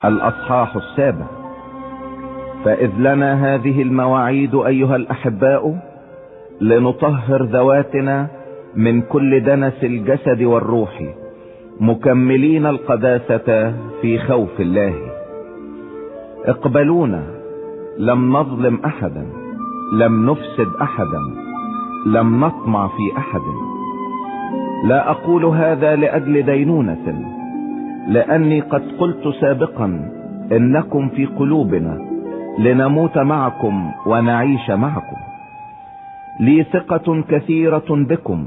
الأصحاح 7. فإذ لنا هذه المواعيد أيها الأحباء لنطهر ذواتنا من كل دنس الجسد والروح، مكملين القداسة في خوف الله. اقبلونا، لم نظلم أحدا، لم نفسد أحدا، لم نطمع في أحد. لا أقول هذا لأجل دينونة، لأني قد قلت سابقا إنكم في قلوبنا لنموت معكم ونعيش معكم. لي ثقة كثيرة بكم،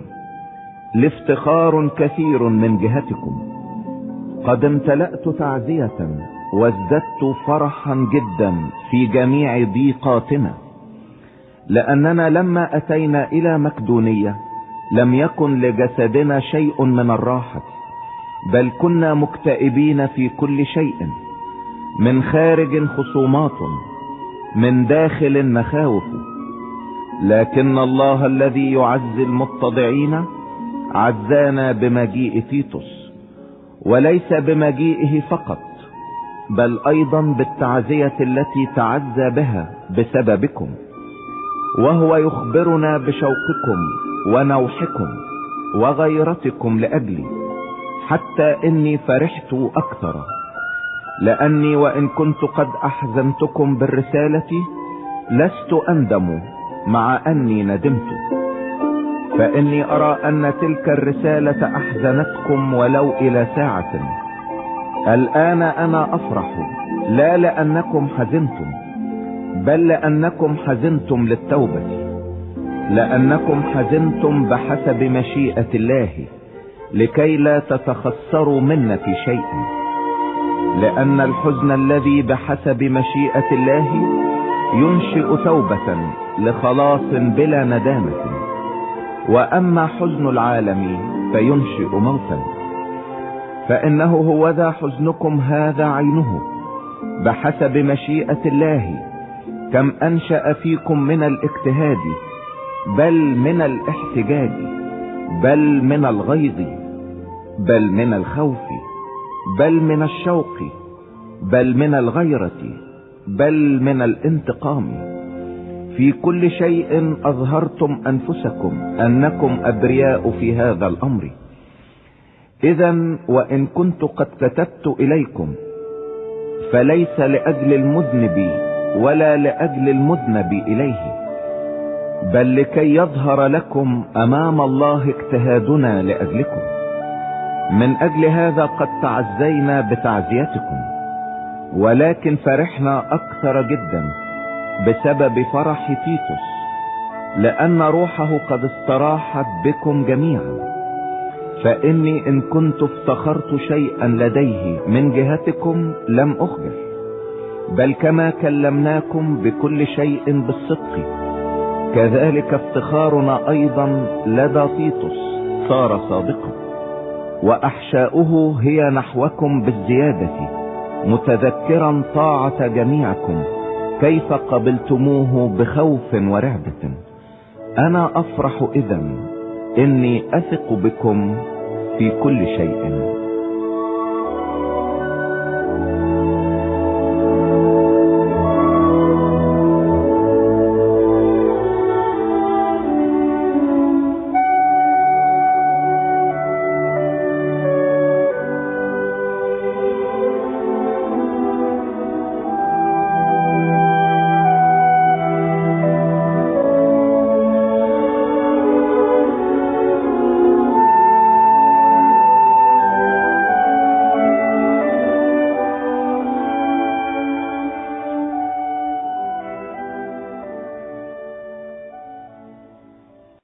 لافتخار كثير من جهتكم. قد امتلأت تعزية وازددت فرحا جدا في جميع ضيقاتنا، لأننا لما أتينا إلى مقدونية لم يكن لجسدنا شيء من الراحة، بل كنا مكتئبين في كل شيء، من خارج خصومات، من داخل مخاوف. لكن الله الذي يعزي المتضعين عزانا بمجيء تيتوس، وليس بمجيئه فقط، بل ايضا بالتعزية التي تعزى بها بسببكم، وهو يخبرنا بشوقكم ونوحكم وغيرتكم لأجلي، حتى اني فرحت اكثر، لاني وان كنت قد احزنتكم بالرسالة لست اندم مع اني ندمت، فاني ارى ان تلك الرسالة احزنتكم ولو الى ساعة. الان انا افرح، لا لانكم حزنتم، بل لانكم حزنتم للتوبة، لانكم حزنتم بحسب مشيئة الله، لكي لا تتخسروا منا في شيء. لأن الحزن الذي بحسب مشيئة الله ينشئ توبة لخلاص بلا ندامة، وأما حزن العالم فينشئ موتا. فإنه هو ذا حزنكم هذا عينه بحسب مشيئة الله، كم أنشأ فيكم من الاجتهاد، بل من الاحتجاج، بل من الغيظ، بل من الخوف، بل من الشوق، بل من الغيرة، بل من الانتقام. في كل شيء أظهرتم أنفسكم أنكم أبرياء في هذا الأمر. إذن وإن كنت قد كتبت إليكم فليس لأجل المذنب ولا لأجل المذنب إليه، بل لكي يظهر لكم أمام الله اجتهادنا لأجلكم. من أجل هذا قد تعزينا بتعزيتكم، ولكن فرحنا أكثر جدا بسبب فرح تيتوس، لأن روحه قد استراحت بكم جميعا. فإني إن كنت افتخرت شيئا لديه من جهتكم لم أخبر، بل كما كلمناكم بكل شيء بالصدق، كذلك افتخارنا أيضا لدى تيتوس صار صادقا. وأحشاؤه هي نحوكم بالزيادة، متذكرا طاعة جميعكم كيف قبلتموه بخوف ورعبة. أنا أفرح إذن إني أثق بكم في كل شيء.